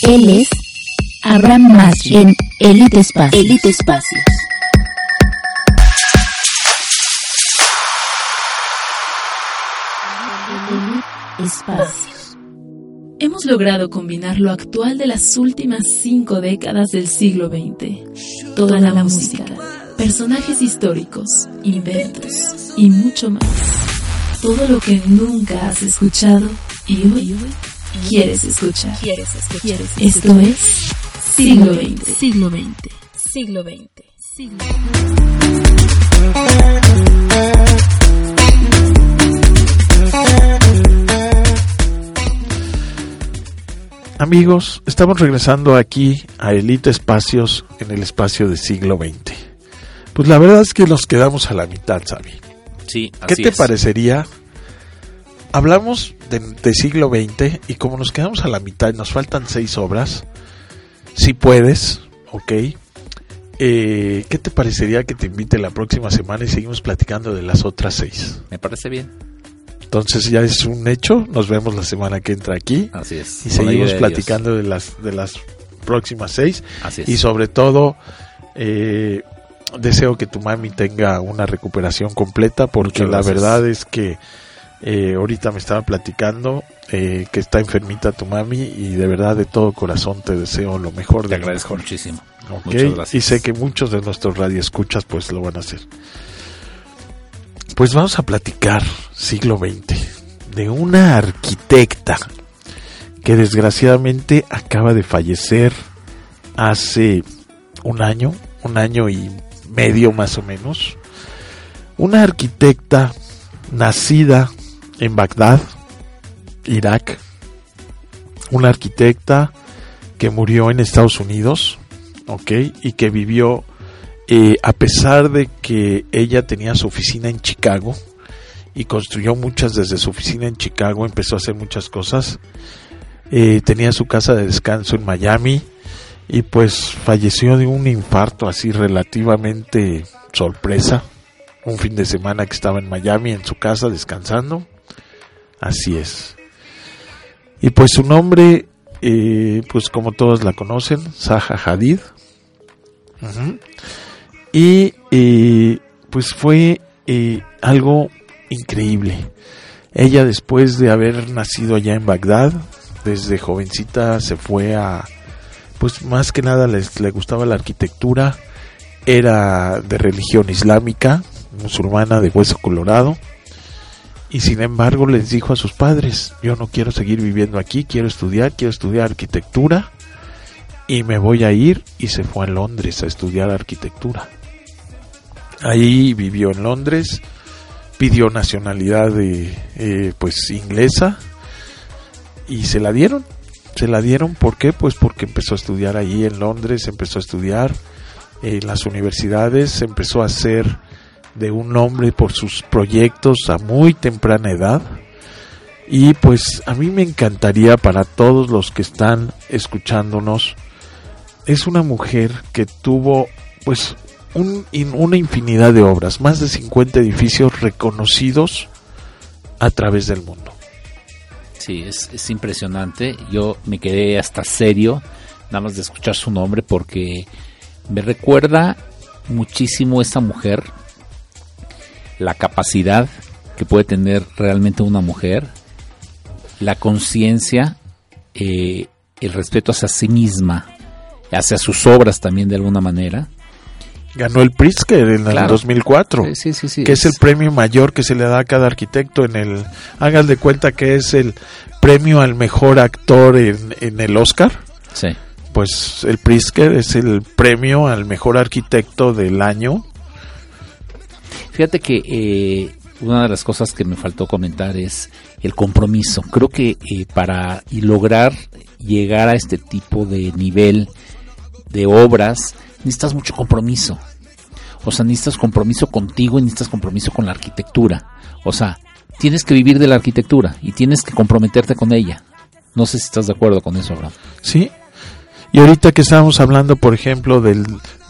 Él es Abraham Masri en Elite Espacios. Elite Espacios. Espacios. Hemos logrado combinar lo actual de las últimas 5 décadas del siglo XX. Toda la música, personajes históricos, inventos y mucho más. Todo lo que nunca has escuchado y hoy quieres escuchar. Esto es Siglo XX. Siglo XX. Siglo XX. Siglo XX. Amigos, estamos regresando aquí a Elite Espacios en el espacio de Siglo XX. Pues la verdad es que nos quedamos a la mitad, Xavi. Sí, así ¿Qué te es. parecería? Hablamos de Siglo XX y como nos quedamos a la mitad y nos faltan 6 obras, si puedes, ok, ¿qué te parecería que te invite la próxima semana y seguimos platicando de las otras 6? Me parece bien. Entonces ya es un hecho, nos vemos la semana que entra aquí. Así es. Y seguimos platicando de las próximas 6. Así es. Y sobre todo, deseo que tu mami tenga una recuperación completa, porque la verdad es que ahorita me estaba platicando que está enfermita tu mami y de verdad de todo corazón te deseo lo mejor. Te agradezco muchísimo. Okay. Muchas gracias. Y sé que muchos de nuestros radioescuchas pues lo van a hacer. Pues vamos a platicar Siglo XX de una arquitecta que desgraciadamente acaba de fallecer hace un año y medio más o menos. Una arquitecta nacida en Bagdad, Irak. Una arquitecta que murió en Estados Unidos, ¿ok? Y que vivió, a pesar de que ella tenía su oficina en Chicago y construyó muchas desde su oficina en Chicago, empezó a hacer muchas cosas. Tenía su casa de descanso en Miami y pues falleció de un infarto así relativamente sorpresa. Un fin de semana que estaba en Miami en su casa descansando. Así es. Y pues su nombre, pues como todos la conocen, Zaha Hadid. Uh-huh. Y pues fue algo increíble. Ella, después de haber nacido allá en Bagdad, desde jovencita se fue a, pues más que nada le gustaba la arquitectura. Era de religión islámica, musulmana de hueso colorado, y sin embargo les dijo a sus padres: yo no quiero seguir viviendo aquí, quiero estudiar arquitectura y me voy a ir. Y se fue a Londres a estudiar arquitectura. Ahí vivió en Londres, pidió nacionalidad pues inglesa y se la dieron. ¿Por qué? Pues porque empezó a estudiar ahí en Londres, empezó a estudiar en las universidades, se empezó a hacer de un nombre por sus proyectos a muy temprana edad. Y pues a mí me encantaría, para todos los que están escuchándonos, es una mujer que tuvo pues una infinidad de obras, más de 50 edificios reconocidos a través del mundo. Sí, es impresionante. Yo me quedé hasta serio nada más de escuchar su nombre, porque me recuerda muchísimo esta mujer, la capacidad que puede tener realmente una mujer, la conciencia, el respeto hacia sí misma, hacia sus obras también de alguna manera. Ganó el Pritzker en el 2004, sí, que es el premio mayor que se le da a cada arquitecto hagan de cuenta que es el premio al mejor actor en el Oscar. Sí. Pues el Pritzker es el premio al mejor arquitecto del año. Fíjate que una de las cosas que me faltó comentar es el compromiso. Creo que para lograr llegar a este tipo de nivel de obras, necesitas mucho compromiso. O sea, necesitas compromiso contigo y necesitas compromiso con la arquitectura. O sea, tienes que vivir de la arquitectura y tienes que comprometerte con ella. No sé si estás de acuerdo con eso, Abraham. Sí. Y ahorita que estábamos hablando, por ejemplo, del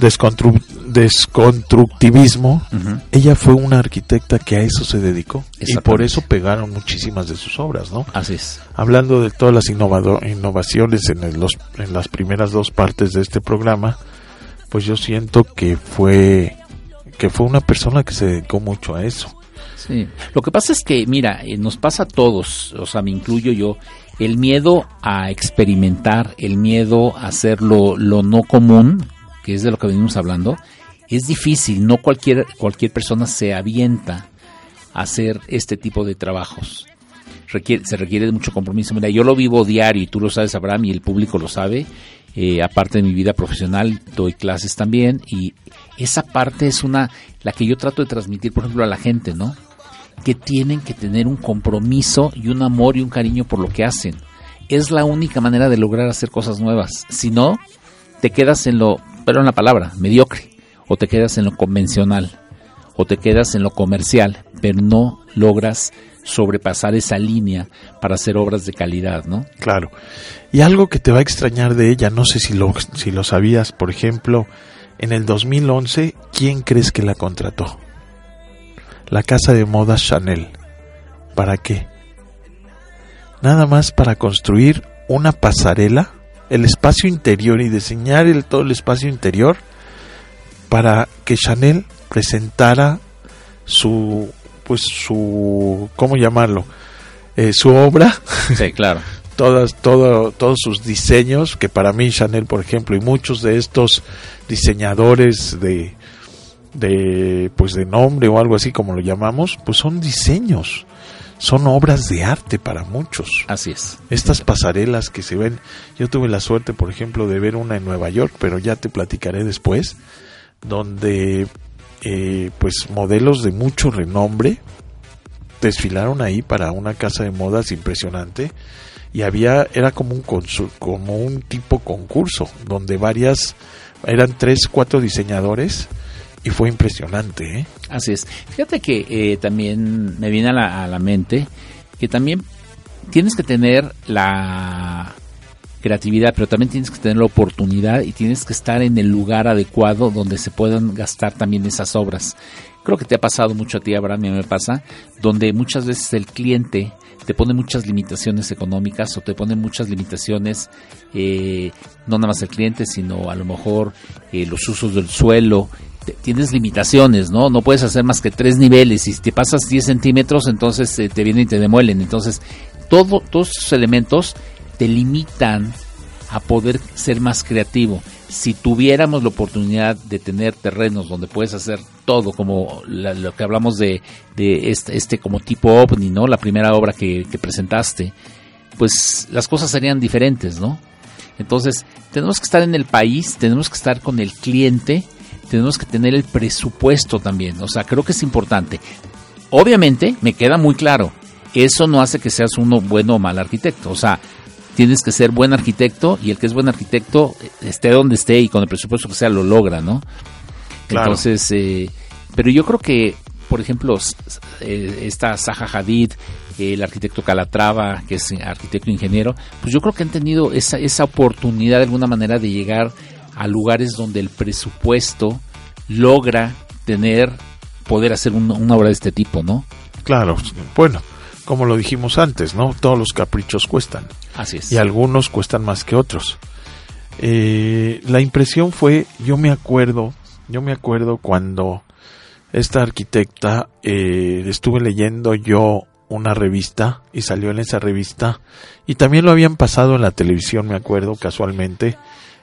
desconstructivismo, ella fue una arquitecta que a eso se dedicó y por eso pegaron muchísimas de sus obras, ¿no? Así es. Hablando de todas las innovaciones en las primeras dos partes de este programa, pues yo siento que fue una persona que se dedicó mucho a eso. Sí. Lo que pasa es que, mira, nos pasa a todos, o sea, me incluyo yo, el miedo a experimentar, el miedo a hacer lo no común, que es de lo que venimos hablando, es difícil, no cualquier persona se avienta a hacer este tipo de trabajos. Se requiere de mucho compromiso. Mira, yo lo vivo diario y tú lo sabes, Abraham, y el público lo sabe. Aparte de mi vida profesional, doy clases también y esa parte es la que yo trato de transmitir, por ejemplo, a la gente, ¿no? Que tienen que tener un compromiso y un amor y un cariño por lo que hacen. Es la única manera de lograr hacer cosas nuevas. Si no, te quedas en perdón la palabra, mediocre, o te quedas en lo convencional, o te quedas en lo comercial, pero no logras sobrepasar esa línea para hacer obras de calidad, ¿no? Claro. Y algo que te va a extrañar de ella, no sé si lo sabías, por ejemplo, en el 2011, ¿quién crees que la contrató? La casa de moda Chanel. ¿Para qué? Nada más para construir una pasarela, el espacio interior y diseñar todo el espacio interior para que Chanel presentara su ¿cómo llamarlo? Su obra. Sí, claro. Todos sus diseños, que para mí Chanel, por ejemplo, y muchos de estos diseñadores de nombre o algo así como lo llamamos, pues son diseños, son obras de arte para muchos. Así es. Estas pasarelas que se ven, yo tuve la suerte, por ejemplo, de ver una en Nueva York, pero ya te platicaré después, donde pues modelos de mucho renombre desfilaron ahí para una casa de modas impresionante y era como un tipo concurso donde eran 3-4 diseñadores y fue impresionante, ¿eh? Así es. Fíjate que también me viene a la mente que también tienes que tener la creatividad, pero también tienes que tener la oportunidad y tienes que estar en el lugar adecuado donde se puedan gastar también esas obras. Creo que te ha pasado mucho a ti, Abraham, a mí me pasa, donde muchas veces el cliente te pone muchas limitaciones económicas o te pone muchas limitaciones, no nada más el cliente, sino a lo mejor los usos del suelo. Tienes limitaciones, ¿no? No puedes hacer más que 3 niveles y si te pasas 10 centímetros, entonces te vienen y te demuelen. Entonces, todos esos elementos te limitan a poder ser más creativo. Si tuviéramos la oportunidad de tener terrenos donde puedes hacer todo, como lo que hablamos de este como tipo OVNI, ¿no? La primera obra que presentaste, pues las cosas serían diferentes, ¿no? Entonces, tenemos que estar en el país, tenemos que estar con el cliente, tenemos que tener el presupuesto también. O sea, creo que es importante. Obviamente, me queda muy claro, eso no hace que seas uno bueno o mal arquitecto. O sea, tienes que ser buen arquitecto y el que es buen arquitecto, esté donde esté y con el presupuesto que sea, lo logra, ¿no? Claro. Entonces, pero yo creo que, por ejemplo, esta Zaha Hadid, el arquitecto Calatrava, que es arquitecto ingeniero, pues yo creo que han tenido esa oportunidad de alguna manera de llegar a lugares donde el presupuesto logra poder hacer una obra de este tipo, ¿no? Claro, bueno, como lo dijimos antes, ¿no? Todos los caprichos cuestan. Así es. Y algunos cuestan más que otros. La impresión fue, yo me acuerdo cuando esta arquitecta, estuve leyendo yo una revista y salió en esa revista y también lo habían pasado en la televisión, me acuerdo casualmente.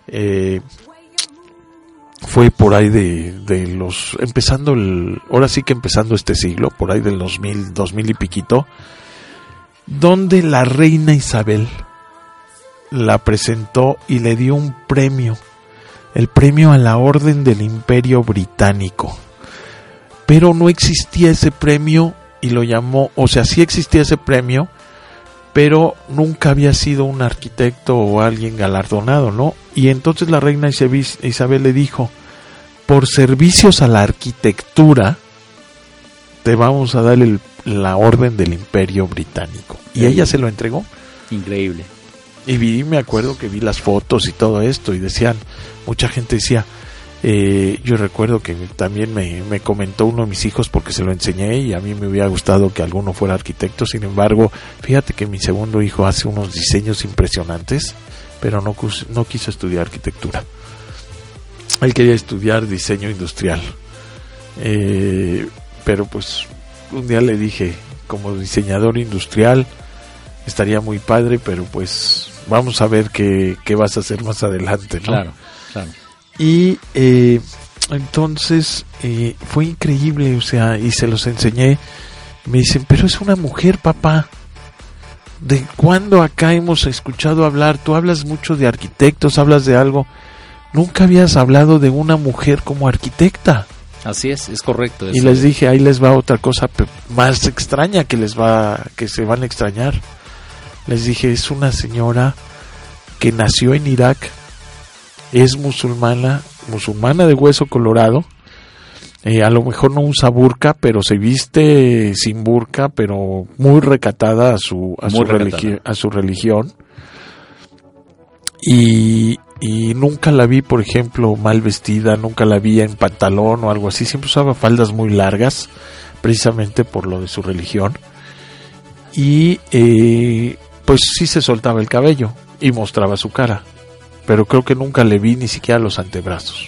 Fue por ahí de los ahora sí que empezando este siglo, por ahí del 2000 y piquito, donde la reina Isabel la presentó y le dio un premio, el premio a la Orden del Imperio Británico, pero no existía ese premio y lo llamó, o sea, sí existía ese premio, pero nunca había sido un arquitecto o alguien galardonado, ¿no? Y entonces la reina Isabel le dijo, por servicios a la arquitectura, te vamos a dar la Orden del Imperio Británico. Y ella se lo entregó. Increíble. Y me acuerdo que vi las fotos y todo esto, y decían, mucha gente decía, yo recuerdo que también me comentó uno de mis hijos, porque se lo enseñé, y a mí me hubiera gustado que alguno fuera arquitecto. Sin embargo, fíjate que mi segundo hijo hace unos diseños impresionantes, pero no quiso estudiar arquitectura. Él quería estudiar diseño industrial, pero pues un día le dije, como diseñador industrial estaría muy padre, pero pues vamos a ver qué vas a hacer más adelante, ¿no? Claro. Y entonces fue increíble, o sea, y se los enseñé. Me dicen, pero es una mujer, papá. ¿De cuándo acá hemos escuchado hablar? Tú hablas mucho de arquitectos, hablas de algo. Nunca habías hablado de una mujer como arquitecta. Así es correcto. Y les dije, ahí les va otra cosa más extraña que se van a extrañar. Les dije, es una señora que nació en Irak, es musulmana de hueso colorado, a lo mejor no usa burka, pero se viste sin burka, pero muy recatada a su religión. Y nunca la vi, por ejemplo, mal vestida, nunca la vi en pantalón o algo así, siempre usaba faldas muy largas, precisamente por lo de su religión. Y pues sí se soltaba el cabello y mostraba su cara, pero creo que nunca le vi ni siquiera los antebrazos.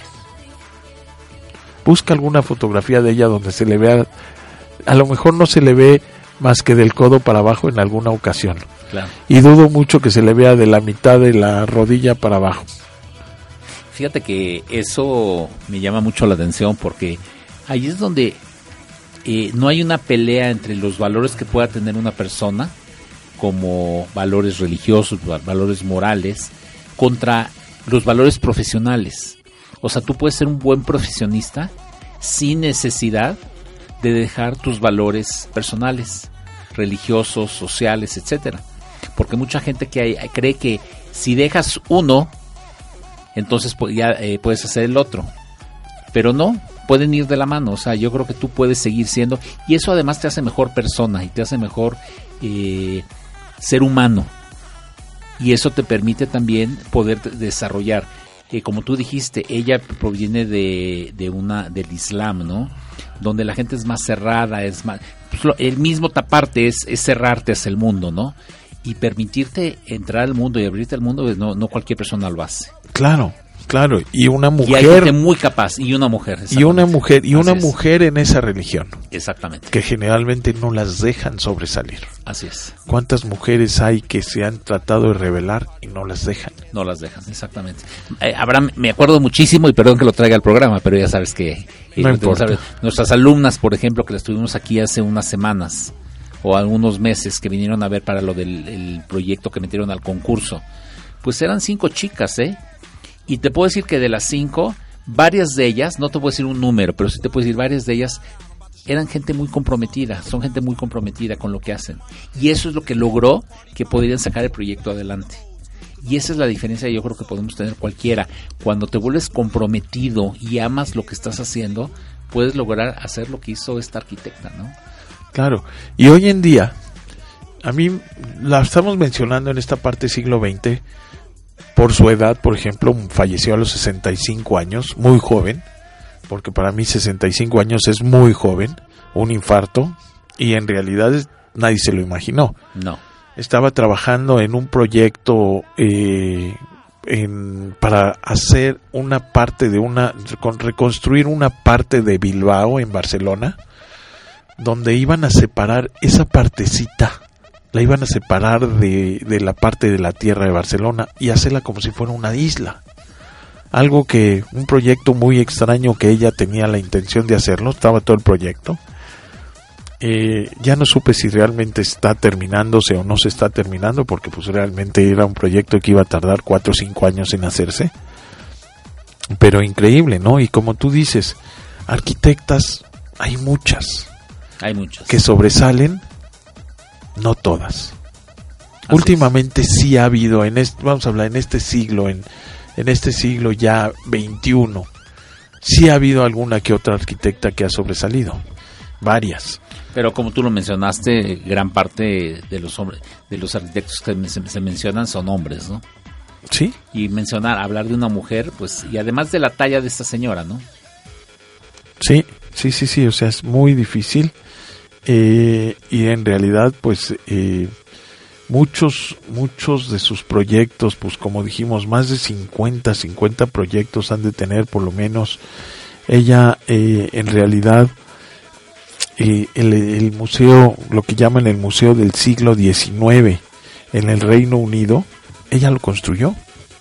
Busca alguna fotografía de ella donde se le vea, a lo mejor no se le ve más que del codo para abajo en alguna ocasión. Claro. Y dudo mucho que se le vea de la mitad de la rodilla para abajo. Fíjate que eso me llama mucho la atención, porque ahí es donde no hay una pelea entre los valores que pueda tener una persona, como valores religiosos, valores morales, contra los valores profesionales. O sea, tú puedes ser un buen profesionista sin necesidad de dejar tus valores personales, religiosos, sociales, etcétera. Porque mucha gente cree que si dejas uno, entonces ya puedes hacer el otro. Pero no, pueden ir de la mano. O sea, yo creo que tú puedes seguir siendo, y eso además te hace mejor persona y te hace mejor ser humano. Y eso te permite también poder desarrollar. Como tú dijiste, ella proviene del Islam, ¿no? Donde la gente es más cerrada, es más, pues el mismo taparte es cerrarte hacia el mundo, ¿no? Y permitirte entrar al mundo y abrirte al mundo, pues no cualquier persona lo hace. Claro, y una mujer, y hay gente muy capaz, y una mujer en esa religión, exactamente, que generalmente no las dejan sobresalir. Así es. ¿Cuántas mujeres hay que se han tratado de rebelar y no las dejan? No las dejan, exactamente. Abraham, me acuerdo muchísimo, y perdón que lo traiga al programa, pero ya sabes que no importa. Nuestras alumnas, por ejemplo, que las tuvimos aquí hace unas semanas o algunos meses, que vinieron a ver para lo del proyecto que metieron al concurso, pues eran 5 chicas, y te puedo decir que de las 5, varias de ellas, no te puedo decir un número, pero sí te puedo decir varias de ellas eran gente muy comprometida, son gente muy comprometida con lo que hacen, y eso es lo que logró que podrían sacar el proyecto adelante. Y esa es la diferencia que yo creo que podemos tener cualquiera. Cuando te vuelves comprometido y amas lo que estás haciendo, puedes lograr hacer lo que hizo esta arquitecta, ¿no? Claro, y hoy en día, a mí la estamos mencionando en esta parte del siglo XX, por su edad, por ejemplo, falleció a los 65 años, muy joven, porque para mí 65 años es muy joven, un infarto, y en realidad nadie se lo imaginó. No. Estaba trabajando en un proyecto para hacer reconstruir una parte de Bilbao en Barcelona, donde iban a separar esa partecita, la iban a separar de la parte de la tierra de Barcelona y hacerla como si fuera una isla. Un proyecto muy extraño que ella tenía la intención de hacerlo, estaba todo el proyecto. Ya no supe si realmente está terminándose o no se está terminando, porque pues realmente era un proyecto que iba a tardar 4 o 5 años en hacerse. Pero increíble, ¿no? Y como tú dices, arquitectas hay muchas. Que sobresalen, no todas. Así últimamente es. Sí ha habido, vamos a hablar en este siglo, en este siglo ya 21, sí ha habido alguna que otra arquitecta que ha sobresalido, varias. Pero como tú lo mencionaste, gran parte de los hombres, de los arquitectos que se mencionan son hombres, ¿no? Sí. Y hablar de una mujer, pues, y además de la talla de esta señora, ¿no? Sí, o sea, es muy difícil. Y en realidad, pues, muchos de sus proyectos, pues como dijimos, más de 50 proyectos han de tener por lo menos. Ella, en realidad, el museo, lo que llaman el Museo del Siglo XIX en el Reino Unido, ella lo construyó.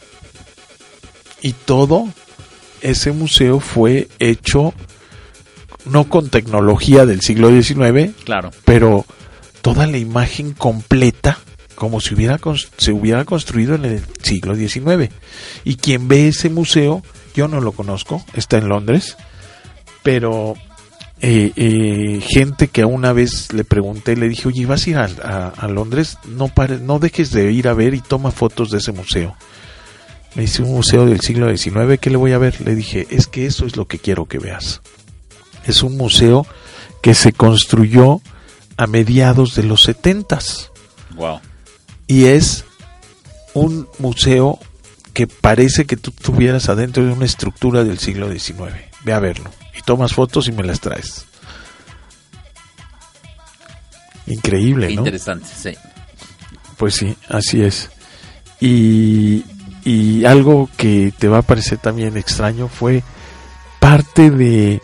Y todo ese museo fue hecho no con tecnología del siglo XIX, claro, pero toda la imagen completa como si se hubiera construido en el siglo XIX. Y quien ve ese museo, yo no lo conozco, está en Londres, pero gente que una vez le pregunté, le dije, oye, ¿vas a ir a Londres? No dejes de ir a ver y toma fotos de ese museo. Me dice, un museo del siglo XIX, ¿qué le voy a ver? Le dije, es que eso es lo que quiero que veas. Es un museo que se construyó a mediados de los 70s. Wow. Y es un museo que parece que tú estuvieras adentro de una estructura del siglo XIX. Ve a verlo. Y tomas fotos y me las traes. Increíble, ¿no? Interesante, sí. Pues sí, así es. Y algo que te va a parecer también extraño fue parte de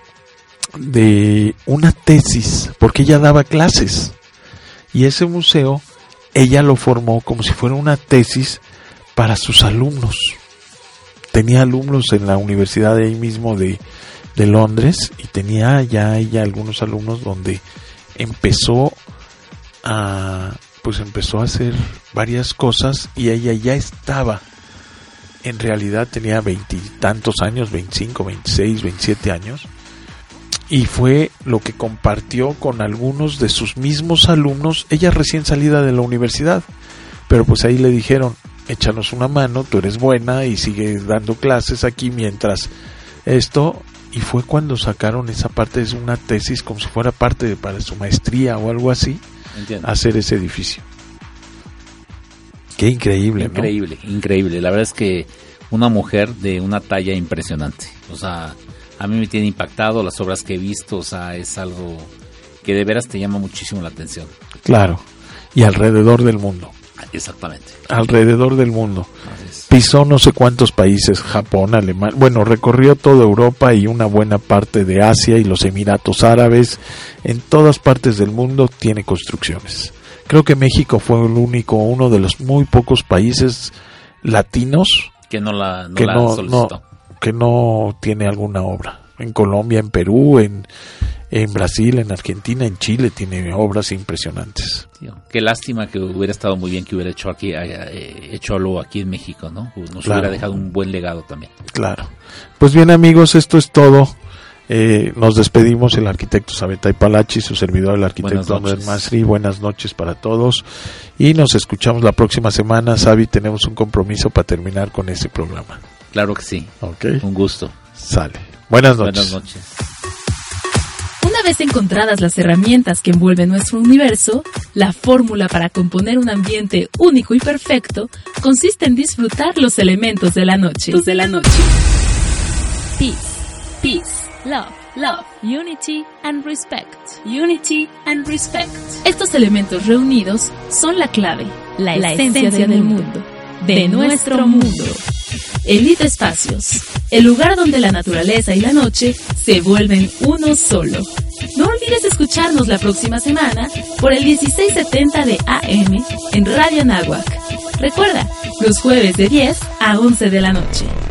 una tesis, porque ella daba clases. Y ese museo, ella lo formó como si fuera una tesis para sus alumnos. Tenía alumnos en la universidad de ahí mismo de Londres, y tenía ya ella algunos alumnos donde empezó a hacer varias cosas, y ella ya estaba, en realidad tenía 20 y tantos años, 25, 26, 27 años, y fue lo que compartió con algunos de sus mismos alumnos, ella recién salida de la universidad, pero pues ahí le dijeron, échanos una mano, tú eres buena y sigue dando clases aquí mientras esto. Y fue cuando sacaron esa parte de una tesis, como si fuera parte para su maestría o algo así. Entiendo. Hacer ese edificio. Qué increíble, ¿no? Increíble. La verdad es que una mujer de una talla impresionante. O sea, a mí me tiene impactado las obras que he visto. O sea, es algo que de veras te llama muchísimo la atención. Claro. Y alrededor del mundo. Exactamente. Alrededor del mundo. Pisó no sé cuántos países, Japón, Alemania, bueno, recorrió toda Europa y una buena parte de Asia y los Emiratos Árabes. En todas partes del mundo tiene construcciones. Creo que México fue uno de los muy pocos países latinos que no solicitó. Que no tiene alguna obra. En Colombia, en Perú, en Brasil, en Argentina, en Chile tiene obras impresionantes. Tío, qué lástima, que hubiera estado muy bien que hubiera hecho algo aquí en México, ¿no? Nos hubiera dejado un buen legado también. Claro. Pues bien, amigos, esto es todo. Nos despedimos, el arquitecto Sabetay Palachi, su servidor, el arquitecto Andrés Masri. Buenas noches para todos y nos escuchamos la próxima semana. Sabi, tenemos un compromiso para terminar con este programa. Claro que sí. Okay. Un gusto. Sale. Buenas noches. Buenas noches. Una vez encontradas las herramientas que envuelven nuestro universo, la fórmula para componer un ambiente único y perfecto consiste en disfrutar los elementos de la noche. Peace, peace, love, unity and respect. Estos elementos reunidos son la clave, la esencia del mundo, de nuestro mundo. Elite Espacios, el lugar donde la naturaleza y la noche se vuelven uno solo. No olvides escucharnos la próxima semana por el 1670 de AM en Radio Anáhuac. Recuerda, los jueves de 10 a 11 de la noche.